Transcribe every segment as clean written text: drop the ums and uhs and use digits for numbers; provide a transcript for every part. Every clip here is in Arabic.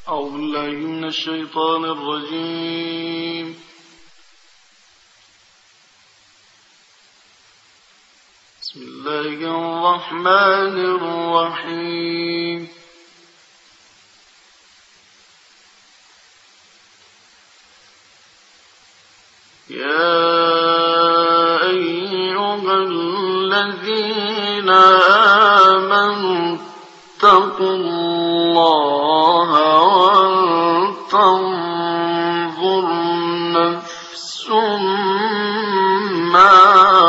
أعوذ بالله من الشيطان الرجيم. بسم الله الرحمن الرحيم. يا أيها الذين آمنوا اتقوا الله ولتنظر نفس ما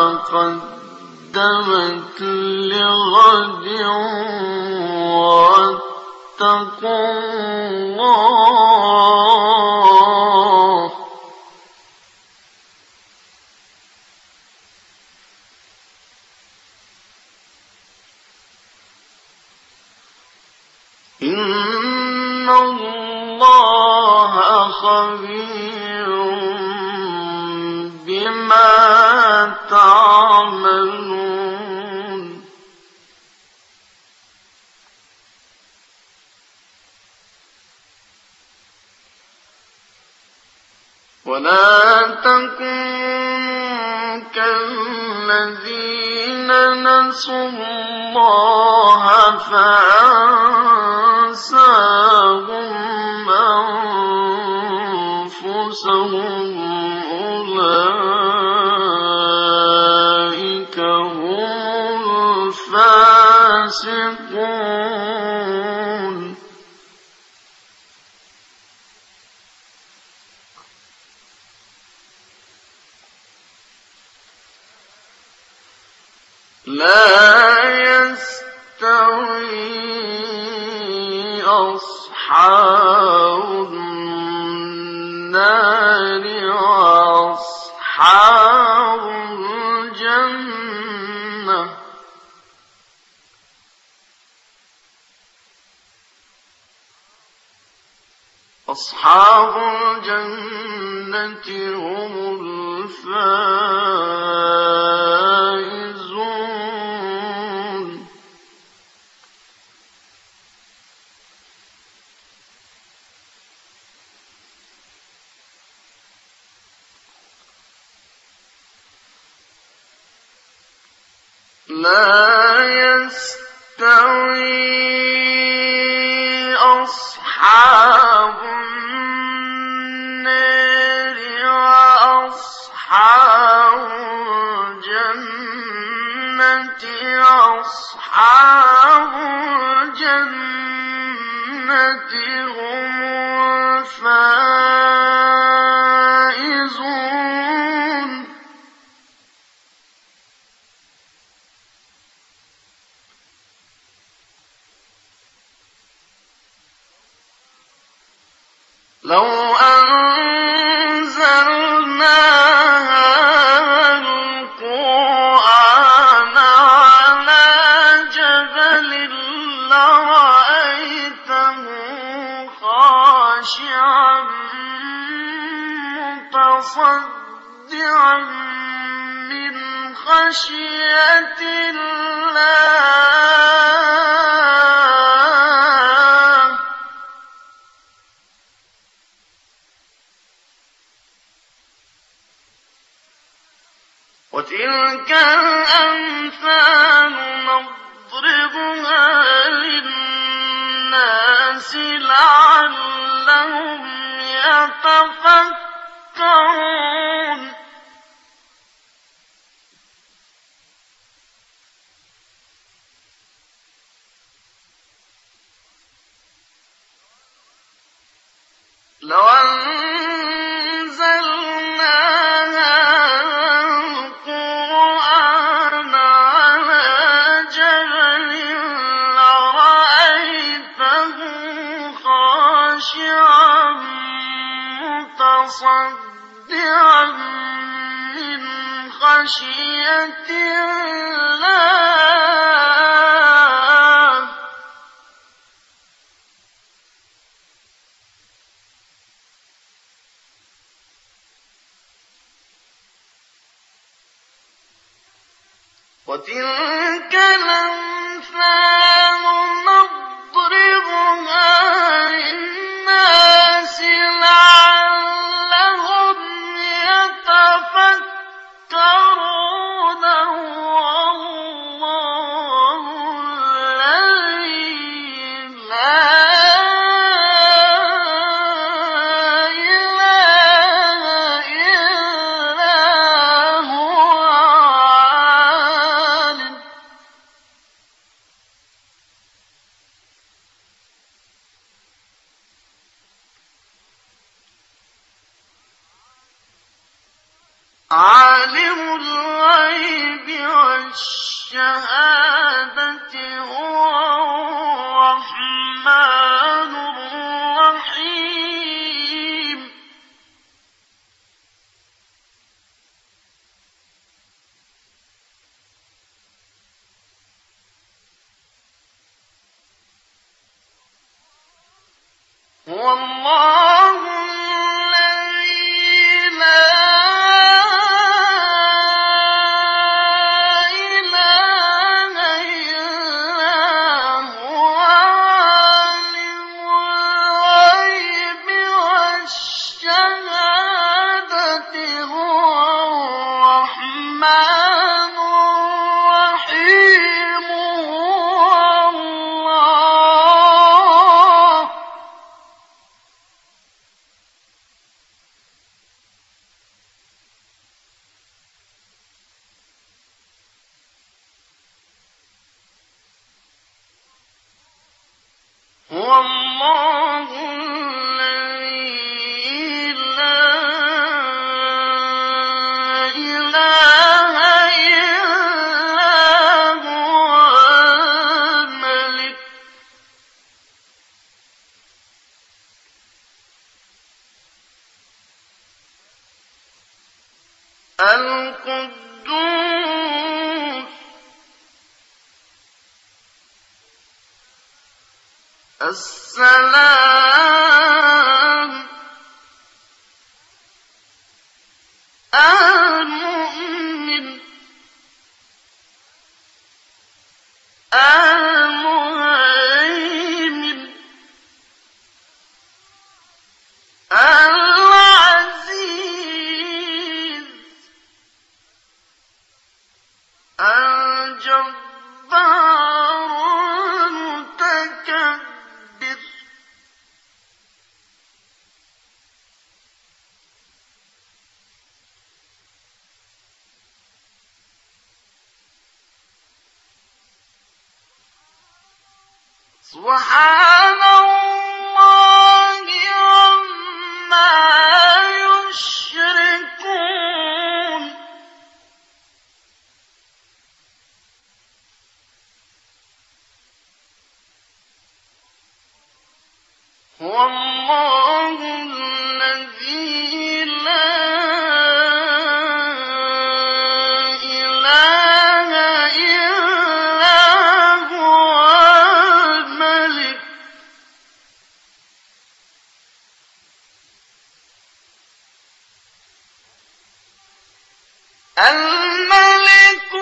قدمت لغد واتقوا الله إن الله خبير بما تعملون. ولا تكونوا كالذين نسوا الله فأنساهم أنفسهم أولئك هم الفاسقون. لا يستوي أصحاب النار وأصحاب الجنة أصحاب الجنة هم الفائزون. لا يستوي أصحاب النار وأصحاب الجنة أصحاب الجنة هم الفائزون. لو أنزلنا هذا القرآن على جبل لرأيته خاشعا متصدعا من خشية الله. وتلك الأمثال نضربها للناس لعلهم يتفكرون. لو أنزلنا متصدعا من خشية الله. وتلك الأمثال نضربها للناس عالم الغيب والشهادة هو الرحمن الرحيم هو الله الذي لا إله إلا هو عالم الغيب والشهادة هو الرحمن الرحيم هو الله الذي لا إله إلا هو الملك القدوس السلام المؤمن المهيمن العزيز الجبار المتكبر سبحان الله عما يشركون هو الله الذي لا إله إلا هو الملك الملك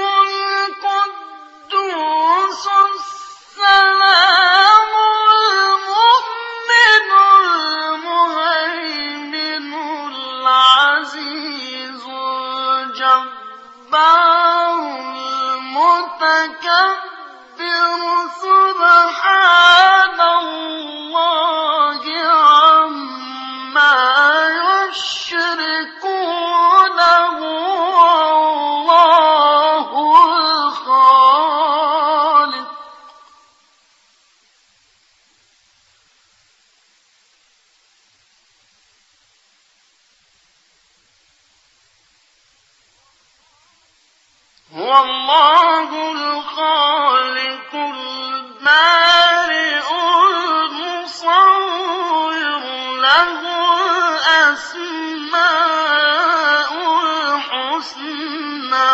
القدوس السلام المؤمن المهيمن العزيز الجبار المتكبر سبحان الله عما يشركون هو الله الخالق هو الله الخالق البارئ المصور له الأسماء الحسنى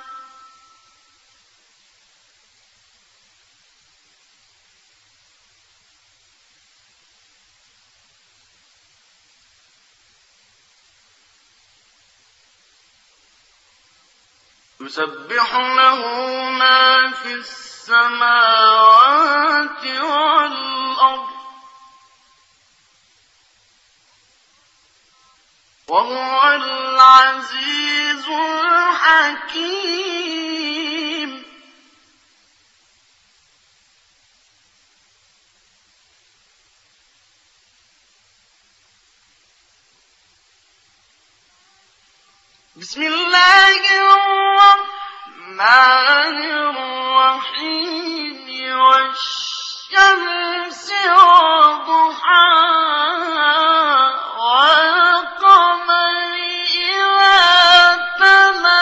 يسبح له ما في السماوات والأرض وهو العزيز الحكيم بسم الله الرحمن الرحيم والشمس وضحاها والقمر إذا تلاها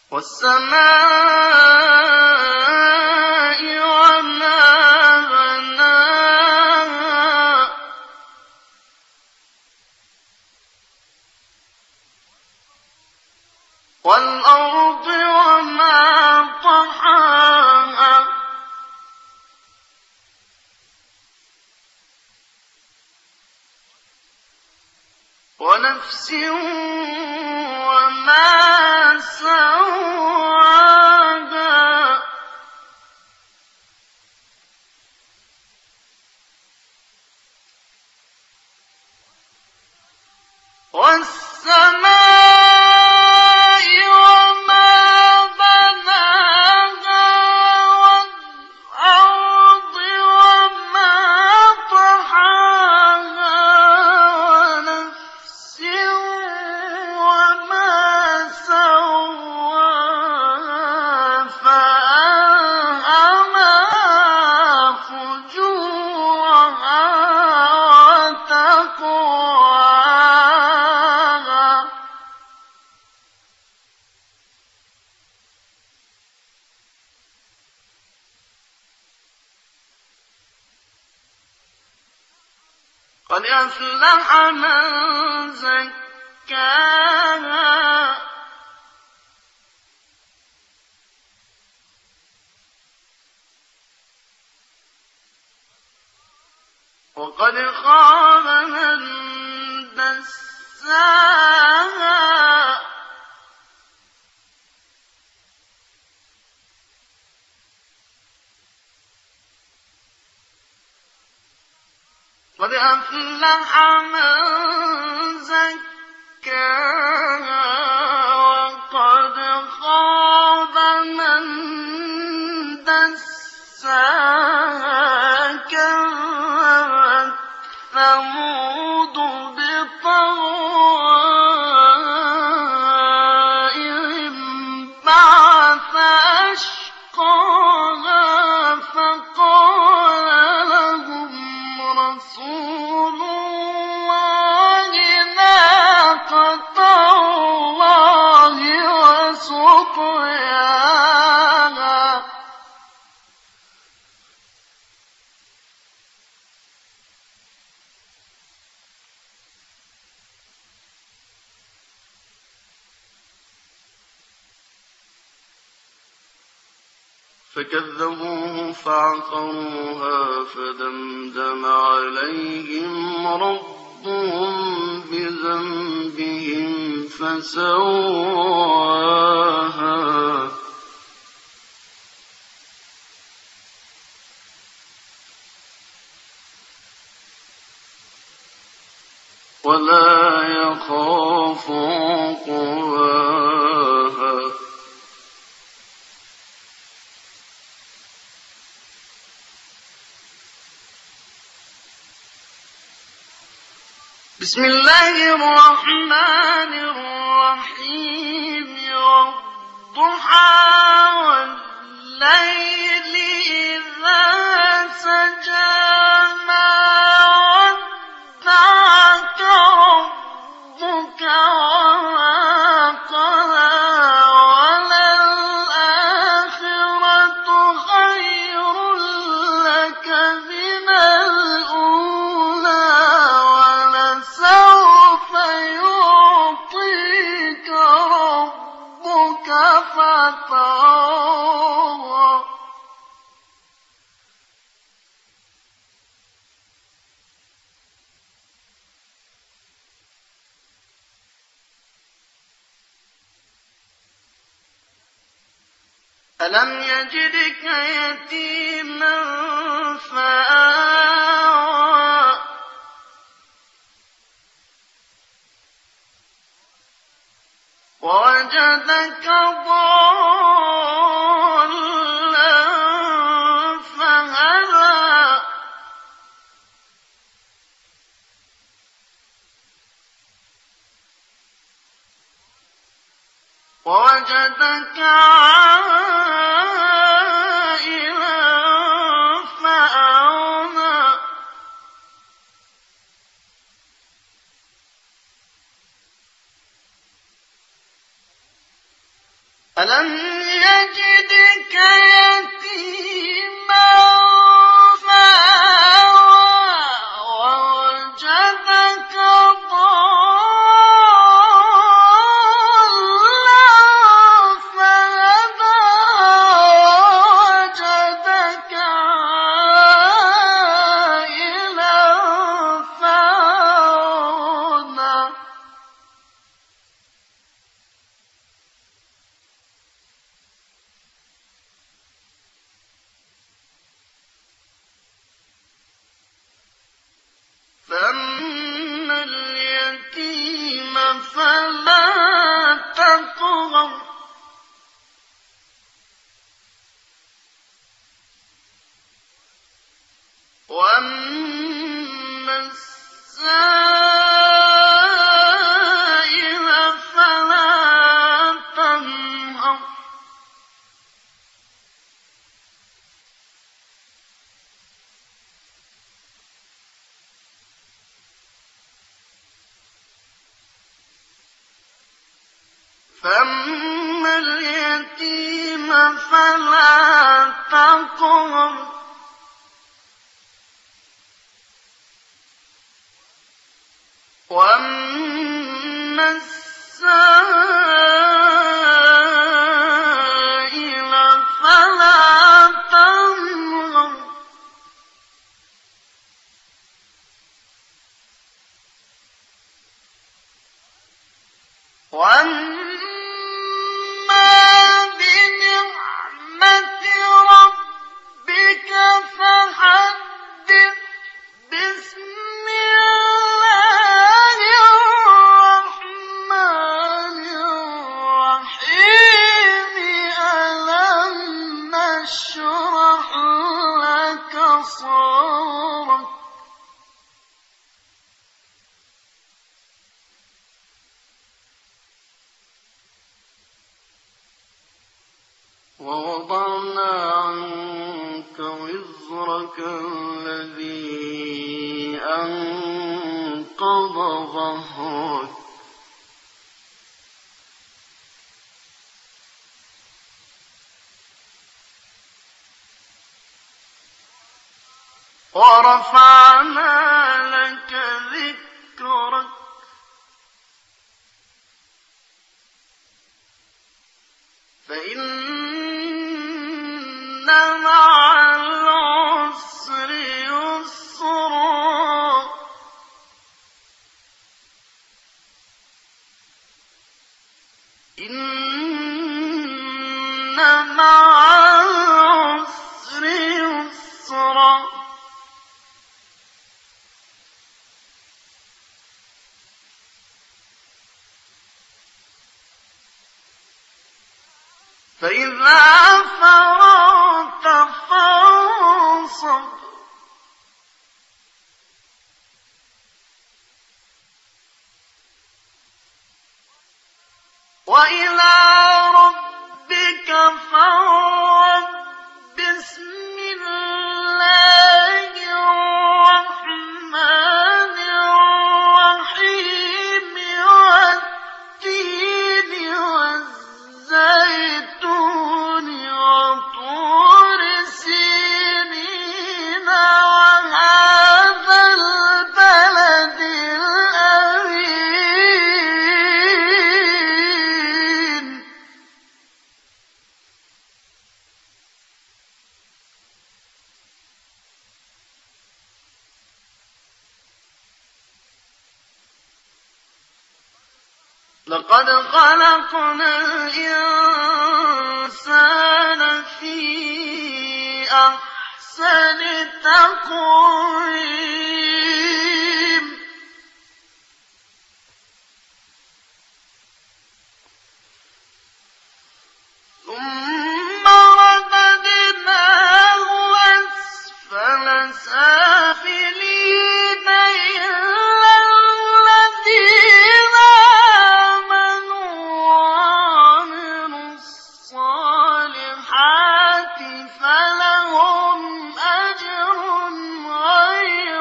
والسماء وما بناها والأرض وما طحاها ونفس وما سواها والسماء وما بناها والأرض وما طحاها ونفس وما سواها فألهمها فجورها وتقواها قد أفلح من زكاها وقد خاب من دساها قد أفلح من زكاها وقد خاب من دساها كذبت ثمود بطغواهم بعث أشقاها فقال لهم رسول الله ناقة الله وسقياها فكذبوه فعقروها فدمدم عليهم ربهم بذنبهم فسواها ولا يخاف عقباها بسم الله الرحمن الرحيم والضحى والليل إذا سجى ما ودعك ربك وما قلى وللآخرة خير لك من الأولى ولسوف يعطيك ربك فترضى ألم يجدك يتيما فآوى ووجدك ضالا فهدى ووجدك عائلا فأغنى ألم يجدك يتيما فآوى ووجدك ضالا فهدى ووجدك عائلا فأغنى فأما اليتيم فلا تقهر وأما السائل فلا تنهر فأما اليتيم فلا تقهر وأما السائل فلا تنهر وأما بنعمة ربك فحدث بسم الله الرحمن الرحيم ألم نشرح لك صدرك ووضعنا عنك وزرك الذي أنقض ظهرك ورفعنا لك ذكرك فإن مع العسر يسرا إن مع العسر يسرا فإذا فرغت فانصب وإلى ربك فارغب بسم الله الرحمن الرحيم والتين والزيتون وطور سينين وهذا البلد الأمين لقد خلقنا الإنسان في أحسن تقويم ثم رددناه أسفل سافلين إلا الذين آمنوا وعملوا الصالحات فلهم أجر غير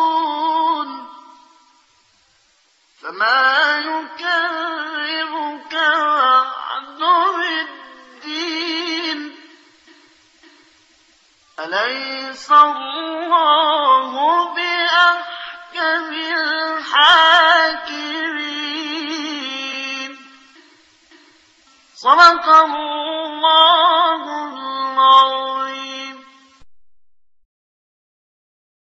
ممنون فما يكذبك أليس الله بأحكم الحاكمين. صدق الله